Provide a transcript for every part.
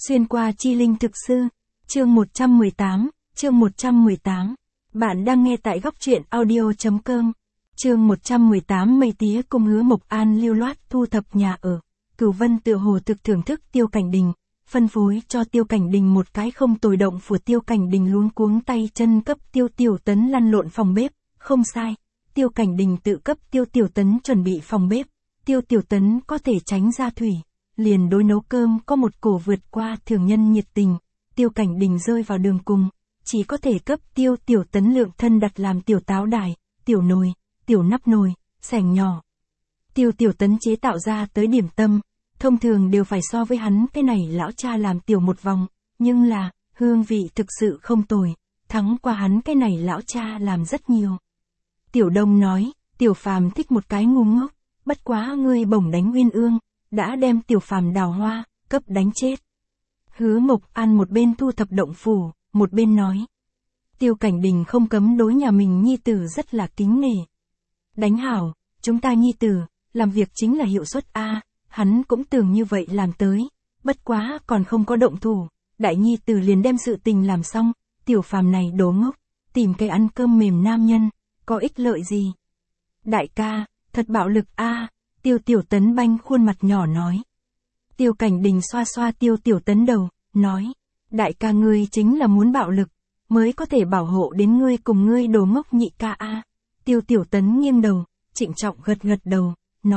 Xuyên qua chi linh thực sư. Chương 118, chương 118. Bạn đang nghe tại góc truyện audio.com. Chương 118 Mây tía cùng Hứa Mộc An lưu loát thu thập nhà ở. Cửu Vân tựa hồ thực thưởng thức Tiêu Cảnh Đình, phân phối cho Tiêu Cảnh Đình một cái không tồi động của Tiêu Cảnh Đình luống cuống tay chân cấp Tiêu Tiểu Tấn lăn lộn phòng bếp, không sai. Tiêu Cảnh Đình tự cấp Tiêu Tiểu Tấn chuẩn bị phòng bếp, Tiêu Tiểu Tấn có thể tránh ra thủy, liền đối nấu cơm có một cổ vượt qua thường nhân nhiệt tình. Tiêu Cảnh Đình rơi vào đường cùng, chỉ có thể cấp Tiêu Tiểu Tấn lượng thân đặt làm tiểu táo đài, tiểu nồi, tiểu nắp nồi, sẻng nhỏ. Tiêu Tiểu Tấn chế tạo ra tới điểm tâm, thông thường đều phải so với hắn cái này lão cha làm tiểu một vòng, nhưng là, hương vị thực sự không tồi, thắng qua hắn cái này lão cha làm rất nhiều. Tiểu Đông nói, Tiểu Phàm thích một cái ngu ngốc, bất quá ngươi bổng đánh Uyên Ương, đã đem Tiểu Phàm đào hoa, cấp đánh chết. Hứa Mộc An một bên thu thập động phủ, một bên nói. Tiêu Cảnh Đình không cấm đối nhà mình nhi tử rất là kính nể. Đánh hảo, chúng ta nhi tử, làm việc chính là hiệu suất A, hắn cũng tưởng như vậy làm tới, bất quá còn không có động thủ, đại nhi tử liền đem sự tình làm xong, Tiểu Phàm này đố ngốc, tìm cái ăn cơm mềm nam nhân, có ích lợi gì? Đại ca, thật bạo lực A, Tiêu Tiểu Tấn banh khuôn mặt nhỏ nói. Tiêu Cảnh Đình xoa xoa Tiêu Tiểu Tấn đầu, nói, đại ca ngươi chính là muốn bạo lực, mới có thể bảo hộ đến ngươi cùng ngươi đồ ngốc nhị ca A. Tiêu Tiểu Tấn nghiêng đầu, trịnh trọng gật gật đầu,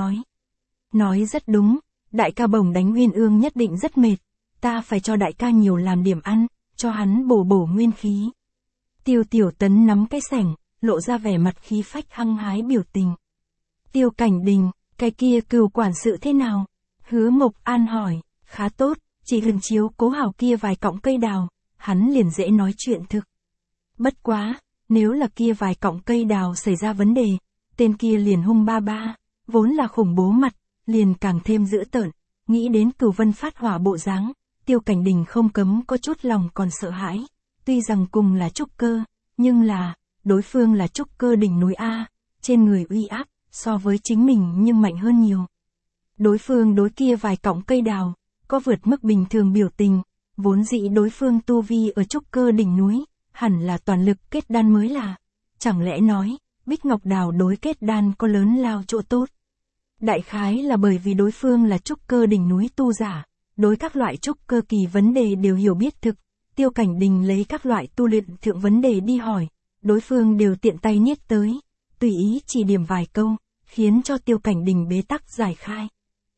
nói rất đúng, đại ca bổng đánh Uyên Ương nhất định rất mệt, ta phải cho đại ca nhiều làm điểm ăn, cho hắn bổ nguyên khí. Tiêu Tiểu Tấn nắm cái sẻng, lộ ra vẻ mặt khí phách hăng hái biểu tình. Tiêu Cảnh Đình, cái kia Cửu quản sự thế nào? Hứa Mộc An hỏi, khá tốt, chỉ cần chiếu cố hảo kia vài cọng cây đào, hắn liền dễ nói chuyện thực. Bất quá, nếu là kia vài cọng cây đào xảy ra vấn đề, tên kia liền hung ba ba, vốn là khủng bố mặt, liền càng thêm dữ tợn, nghĩ đến Cửu Vân phát hỏa bộ dáng, Tiêu Cảnh Đình không cấm có chút lòng còn sợ hãi, tuy rằng cùng là trúc cơ, nhưng là, đối phương là trúc cơ đỉnh núi A, trên người uy áp, so với chính mình nhưng mạnh hơn nhiều. Đối phương đối kia vài cọng cây đào, có vượt mức bình thường biểu tình, vốn dĩ đối phương tu vi ở trúc cơ đỉnh núi, hẳn là toàn lực kết đan mới là. Chẳng lẽ nói, Bích Ngọc Đào đối kết đan có lớn lao chỗ tốt. Đại khái là bởi vì đối phương là trúc cơ đỉnh núi tu giả, đối các loại trúc cơ kỳ vấn đề đều hiểu biết thực. Tiêu Cảnh Đình lấy các loại tu luyện thượng vấn đề đi hỏi, đối phương đều tiện tay niết tới, tùy ý chỉ điểm vài câu, khiến cho Tiêu Cảnh Đình bế tắc giải khai.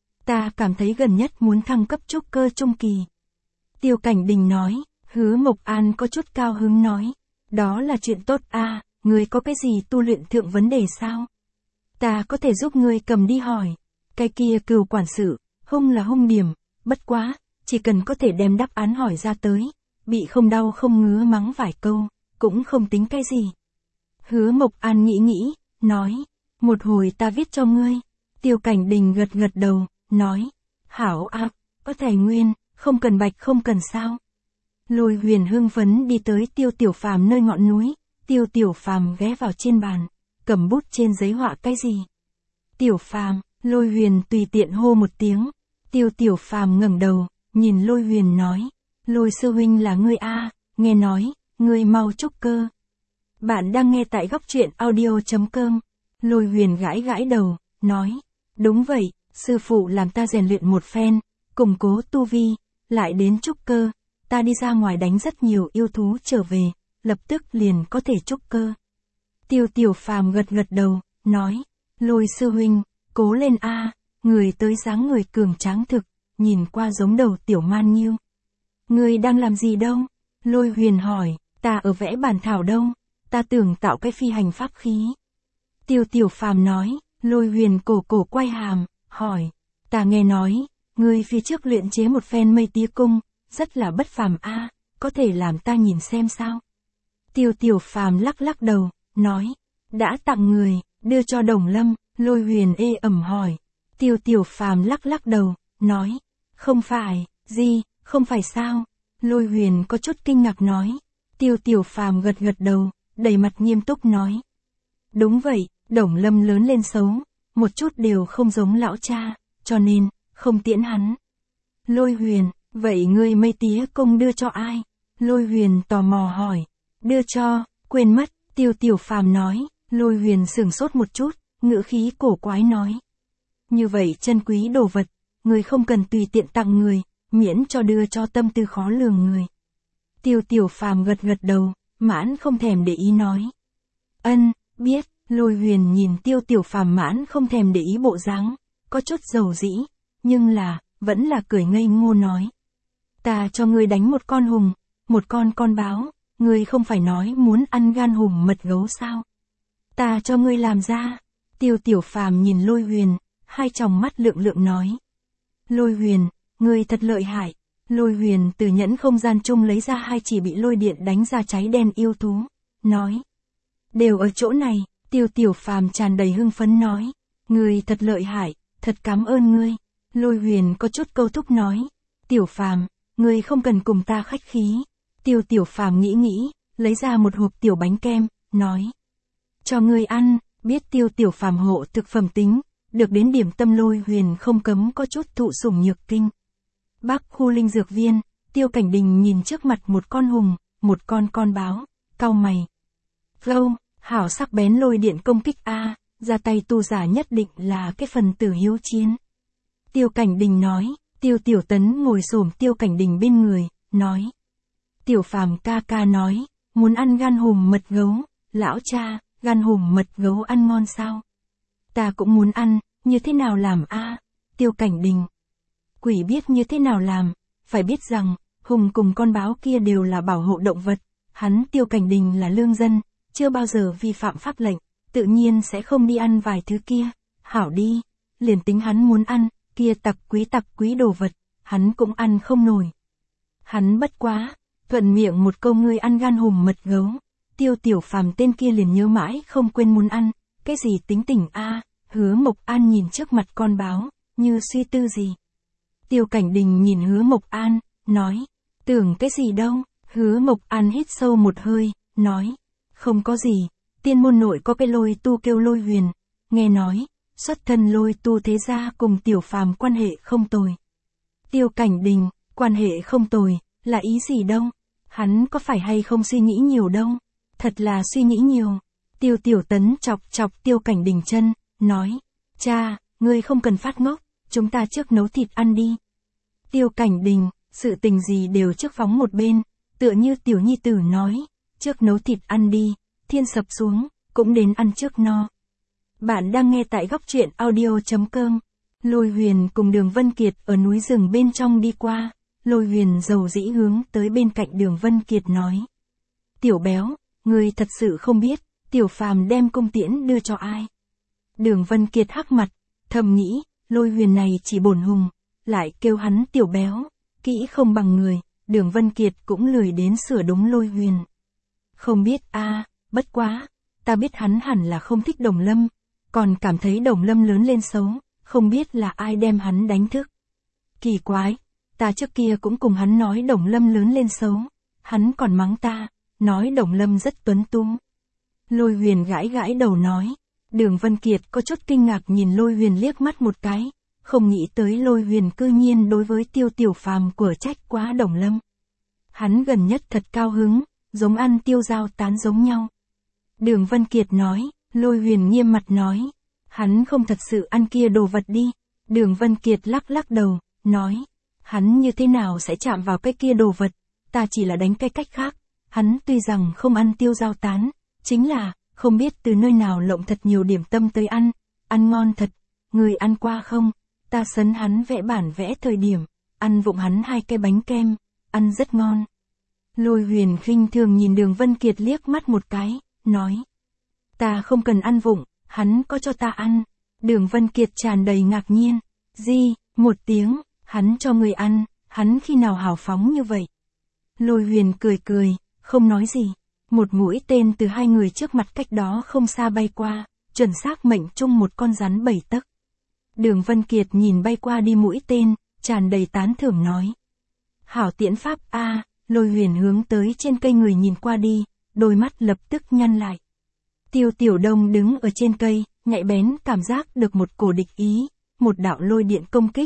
Ta cảm thấy gần nhất muốn thăng cấp trúc cơ trung kỳ. Tiêu Cảnh Đình nói, Hứa Mộc An có chút cao hứng nói, đó là chuyện tốt a, ngươi có cái gì tu luyện thượng vấn đề sao? Ta có thể giúp ngươi cầm đi hỏi, cái kia Cửu quản sự, hung là hung điểm, bất quá, chỉ cần có thể đem đáp án hỏi ra tới, bị không đau không ngứa mắng vài câu, cũng không tính cái gì. Hứa Mộc An nghĩ, nói, một hồi ta viết cho ngươi. Tiêu Cảnh Đình gật gật đầu, nói, hảo a, có tài nguyên, không cần bạch không cần sao. Lôi Huyền hưng phấn đi tới Tiêu Tiểu Phàm nơi ngọn núi, Tiêu Tiểu Phàm ghé vào trên bàn, cầm bút trên giấy họa cái gì. Tiểu Phàm, Lôi Huyền tùy tiện hô một tiếng, Tiêu Tiểu Phàm ngẩng đầu, nhìn Lôi Huyền nói, Lôi sư huynh là ngươi a, nghe nói, ngươi mau trúc cơ. Bạn đang nghe tại góc truyện audio.com. Lôi Huyền gãi đầu, nói, đúng vậy, sư phụ làm ta rèn luyện một phen, củng cố tu vi, lại đến trúc cơ, ta đi ra ngoài đánh rất nhiều yêu thú trở về, lập tức liền có thể trúc cơ. Tiêu Tiểu Phàm gật đầu, nói, Lôi sư huynh, cố lên a, người tới dáng người cường tráng thực, nhìn qua giống đầu tiểu man nhiêu. Ngươi đang làm gì đâu? Lôi Huyền hỏi, ta ở vẽ bản thảo đâu, ta tưởng tạo cái phi hành pháp khí. Tiêu Tiểu Phàm nói, Lôi Huyền cổ quay hàm, hỏi, ta nghe nói, ngươi phía trước luyện chế một phen mây tía cung, rất là bất phàm a, có thể làm ta nhìn xem sao? Tiêu Tiểu Phàm lắc đầu, nói, đã tặng người, đưa cho Đồng Lâm. Lôi Huyền ê ẩm hỏi. Tiêu Tiểu Phàm lắc đầu, nói, không phải, gì, không phải sao? Lôi Huyền có chút kinh ngạc nói. Tiêu Tiểu Phàm gật đầu, đầy mặt nghiêm túc nói. Đúng vậy, Đồng Lâm lớn lên xấu, một chút đều không giống lão cha, cho nên, không tiễn hắn. Lôi Huyền, Vậy ngươi mây tía công đưa cho ai? Lôi Huyền tò mò hỏi. Đưa cho, quên mất, Tiêu Tiểu Phàm nói. Lôi Huyền sửng sốt một chút, ngữ khí cổ quái nói. Như vậy chân quý đồ vật, người không cần tùy tiện tặng người, miễn cho đưa cho tâm tư khó lường người. Tiêu Tiểu Phàm gật gật đầu, mãn không thèm để ý nói. Ân, biết. Lôi Huyền nhìn Tiêu Tiểu Phàm mãn không thèm để ý bộ dáng, có chút dầu dĩ, nhưng là, vẫn là cười ngây ngô nói. Ta cho ngươi đánh một con hùng, một con báo, ngươi không phải nói muốn ăn gan hùm mật gấu sao? Ta cho ngươi làm ra. Tiêu Tiểu Phàm nhìn Lôi Huyền, hai tròng mắt lượng lượng nói. Lôi Huyền, ngươi thật lợi hại. Lôi Huyền từ nhẫn không gian chung lấy ra hai chỉ bị lôi điện đánh ra cháy đen yêu thú, nói. Đều ở chỗ này. Tiêu Tiểu Phàm tràn đầy hưng phấn nói. Ngươi thật lợi hại, thật cảm ơn ngươi. Lôi Huyền có chút câu thúc nói. Tiểu Phàm, ngươi không cần cùng ta khách khí. Tiêu Tiểu Phàm nghĩ, lấy ra một hộp tiểu bánh kem, nói. Cho ngươi ăn. Biết Tiêu Tiểu Phàm hộ thực phẩm tính, được đến điểm tâm Lôi Huyền không cấm có chút thụ sủng nhược kinh. Bắc khu linh dược viên, Tiêu Cảnh Đình nhìn trước mặt một con hùng, một con báo, cau mày. Gâu, hảo sắc bén lôi điện công kích a, ra tay tu giả nhất định là cái phần tử hiếu chiến. Tiêu Cảnh Đình nói. Tiêu Tiểu Tấn ngồi xổm Tiêu Cảnh Đình bên người, nói. Tiểu Phàm ca ca nói, muốn ăn gan hùm mật gấu. Lão cha, gan hùm mật gấu ăn ngon sao? Ta cũng muốn ăn, như thế nào làm a? Tiêu Cảnh Đình. Quỷ biết như thế nào làm, phải biết rằng, hùng cùng con báo kia đều là bảo hộ động vật, hắn Tiêu Cảnh Đình là lương dân, chưa bao giờ vi phạm pháp lệnh, tự nhiên sẽ không đi ăn vài thứ kia. Hảo đi, liền tính hắn muốn ăn, kia tặc quý đồ vật, hắn cũng ăn không nổi. Hắn bất quá, thuận miệng một câu ngươi ăn gan hùm mật gấu, Tiêu Tiểu Phàm tên kia liền nhớ mãi không quên muốn ăn, cái gì tính tình a? Hứa Mộc An nhìn trước mặt con báo, như suy tư gì. Tiêu Cảnh Đình nhìn Hứa Mộc An, nói, tưởng cái gì đâu? Hứa Mộc An hít sâu một hơi, nói, không có gì, tiên môn nội có cái lôi tu kêu Lôi Huyền, nghe nói, xuất thân lôi tu thế gia cùng Tiểu Phàm quan hệ không tồi. Tiêu Cảnh Đình, quan hệ không tồi, là ý gì đâu? Hắn có phải hay không suy nghĩ nhiều đâu? Thật là suy nghĩ nhiều. Tiêu Tiểu Tấn chọc Tiêu Cảnh Đình chân, nói, cha, ngươi không cần phát ngốc, chúng ta trước nấu thịt ăn đi. Tiêu Cảnh Đình, sự tình gì đều trước phóng một bên, tựa như tiểu nhi tử nói, trước nấu thịt ăn đi, thiên sập xuống, cũng đến ăn trước no. Bạn đang nghe tại góc truyện audio.com. Lôi Huyền cùng Đường Vân Kiệt ở núi rừng bên trong đi qua, Lôi Huyền dầu dĩ hướng tới bên cạnh Đường Vân Kiệt nói. Tiểu béo, ngươi thật sự không biết, Tiểu Phàm đem công tiễn đưa cho ai. Đường Vân Kiệt hắc mặt, thầm nghĩ, Lôi Huyền này chỉ bổn hùng, lại kêu hắn tiểu béo, kỹ không bằng người, Đường Vân Kiệt cũng lười đến sửa đúng Lôi Huyền. Không biết a, bất quá, ta biết hắn hẳn là không thích Đồng Lâm, còn cảm thấy Đồng Lâm lớn lên xấu, không biết là ai đem hắn đánh thức. Kỳ quái, ta trước kia cũng cùng hắn nói Đồng Lâm lớn lên xấu, hắn còn mắng ta, nói Đồng Lâm rất tuấn tú. Lôi Huyền gãi đầu nói. Đường Vân Kiệt có chút kinh ngạc nhìn Lôi Huyền liếc mắt một cái, không nghĩ tới Lôi Huyền cư nhiên đối với Tiêu Tiểu Phàm của trách quá Đồng Lâm. Hắn gần nhất thật cao hứng, giống ăn tiêu dao tán giống nhau. Đường Vân Kiệt nói. Lôi Huyền nghiêm mặt nói, hắn không thật sự ăn kia đồ vật đi. Đường Vân Kiệt lắc đầu, nói, hắn như thế nào sẽ chạm vào cái kia đồ vật, ta chỉ là đánh cái cách khác, hắn tuy rằng không ăn tiêu dao tán, chính là, không biết từ nơi nào lộng thật nhiều điểm tâm tới ăn ngon thật, người ăn qua không, ta sấn hắn vẽ bản vẽ thời điểm, ăn vụng hắn 2 cái bánh kem, ăn rất ngon. Lôi Huyền khinh thường nhìn Đường Vân Kiệt liếc mắt một cái, nói, ta không cần ăn vụng, hắn có cho ta ăn. Đường Vân Kiệt tràn đầy ngạc nhiên, gì, một tiếng, hắn cho người ăn, hắn khi nào hào phóng như vậy. Lôi Huyền cười, không nói gì. Một mũi tên từ hai người trước mặt cách đó không xa bay qua, chuẩn xác mệnh chung một con rắn 7 tấc. Đường Vân Kiệt nhìn bay qua đi mũi tên, tràn đầy tán thưởng nói. Hảo tiễn pháp a. Lôi Huyền hướng tới trên cây người nhìn qua đi, đôi mắt lập tức nhăn lại. Tiêu Tiểu Đông đứng ở trên cây, nhạy bén cảm giác được một cổ địch ý, một đạo lôi điện công kích,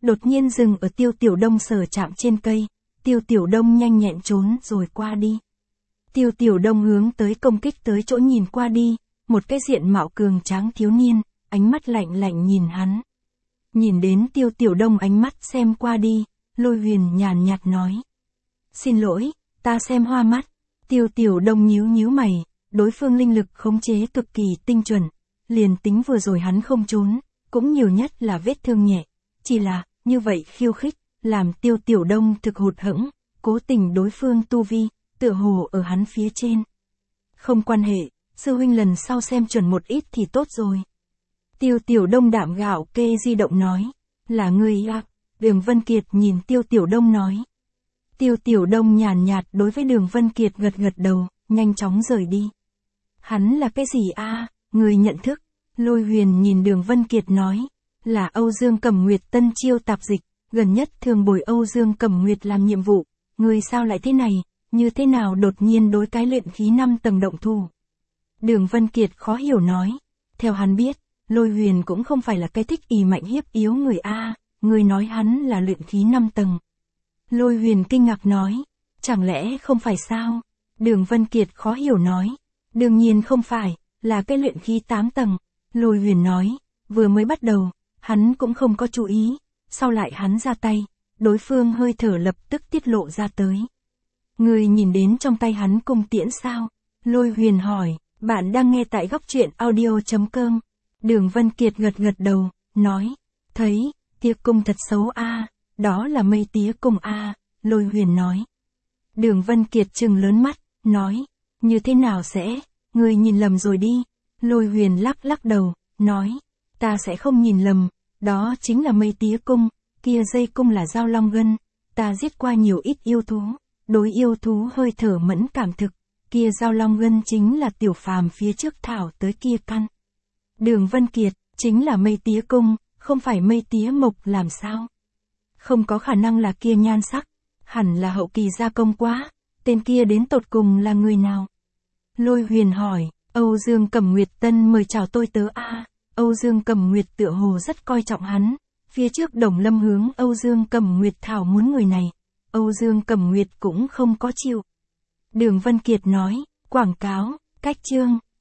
đột nhiên dừng ở Tiêu Tiểu Đông sở chạm trên cây. Tiêu Tiểu Đông nhanh nhẹn trốn rồi qua đi. Tiêu Tiểu Đông hướng tới công kích tới chỗ nhìn qua đi, một cái diện mạo cường tráng thiếu niên, ánh mắt lạnh lạnh nhìn hắn. Nhìn đến Tiêu Tiểu Đông ánh mắt xem qua đi, Lôi Huyền nhàn nhạt nói. Xin lỗi, ta xem hoa mắt. Tiêu Tiểu Đông nhíu nhíu mày, đối phương linh lực khống chế cực kỳ tinh chuẩn, liền tính vừa rồi hắn không trốn, cũng nhiều nhất là vết thương nhẹ, chỉ là, như vậy khiêu khích, làm Tiêu Tiểu Đông thực hụt hẫng, cố tình đối phương tu vi, tựa hồ ở hắn phía trên. Không quan hệ, sư huynh lần sau xem chuẩn một ít thì tốt rồi. Tiêu Tiểu Đông đạm gạo kê di động nói, là ngươi à? Đường Vân Kiệt nhìn Tiêu Tiểu Đông nói. Tiêu Tiểu Đông nhàn nhạt đối với Đường Vân Kiệt gật gật đầu, nhanh chóng rời đi. Hắn là cái gì a? Người nhận thức. Lôi Huyền nhìn Đường Vân Kiệt nói, là Âu Dương Cẩm Nguyệt tân chiêu tạp dịch, gần nhất thường bồi Âu Dương Cẩm Nguyệt làm nhiệm vụ, người sao lại thế này, như thế nào đột nhiên đối cái luyện khí 5 tầng động thủ. Đường Vân Kiệt khó hiểu nói, theo hắn biết, Lôi Huyền cũng không phải là cái thích ỷ mạnh hiếp yếu người a, người nói hắn là luyện khí 5 tầng. Lôi Huyền kinh ngạc nói, chẳng lẽ không phải sao? Đường Vân Kiệt khó hiểu nói, đương nhiên không phải, là cái luyện khí 8 tầng. Lôi Huyền nói, vừa mới bắt đầu, hắn cũng không có chú ý, sau lại hắn ra tay, đối phương hơi thở lập tức tiết lộ ra tới. Người nhìn đến trong tay hắn cung tiễn sao? Lôi Huyền hỏi, bạn đang nghe tại góc truyện audio.com. Đường Vân Kiệt gật gật đầu, nói, thấy, tia cung thật xấu a, đó là mây tía cung a, Lôi Huyền nói. Đường Vân Kiệt trừng lớn mắt, nói, như thế nào sẽ, người nhìn lầm rồi đi. Lôi Huyền lắc lắc đầu, nói, ta sẽ không nhìn lầm, đó chính là mây tía cung, kia dây cung là dao long gân, ta giết qua nhiều ít yêu thú, đối yêu thú hơi thở mẫn cảm thực, kia dao long gân chính là tiểu phàm phía trước thảo tới kia căn. Đường Vân Kiệt, chính là mây tía cung, không phải mây tía mộc làm sao? Không có khả năng là kia nhan sắc, hẳn là hậu kỳ gia công quá, tên kia đến tột cùng là người nào? Lôi Huyền hỏi, Âu Dương Cẩm Nguyệt tân mời chào tôi tớ a. Âu Dương Cẩm Nguyệt tựa hồ rất coi trọng hắn, phía trước Đồng Lâm hướng Âu Dương Cẩm Nguyệt thảo muốn người này, Âu Dương Cẩm Nguyệt cũng không có chịu. Đường Vân Kiệt nói, quảng cáo, cách chương.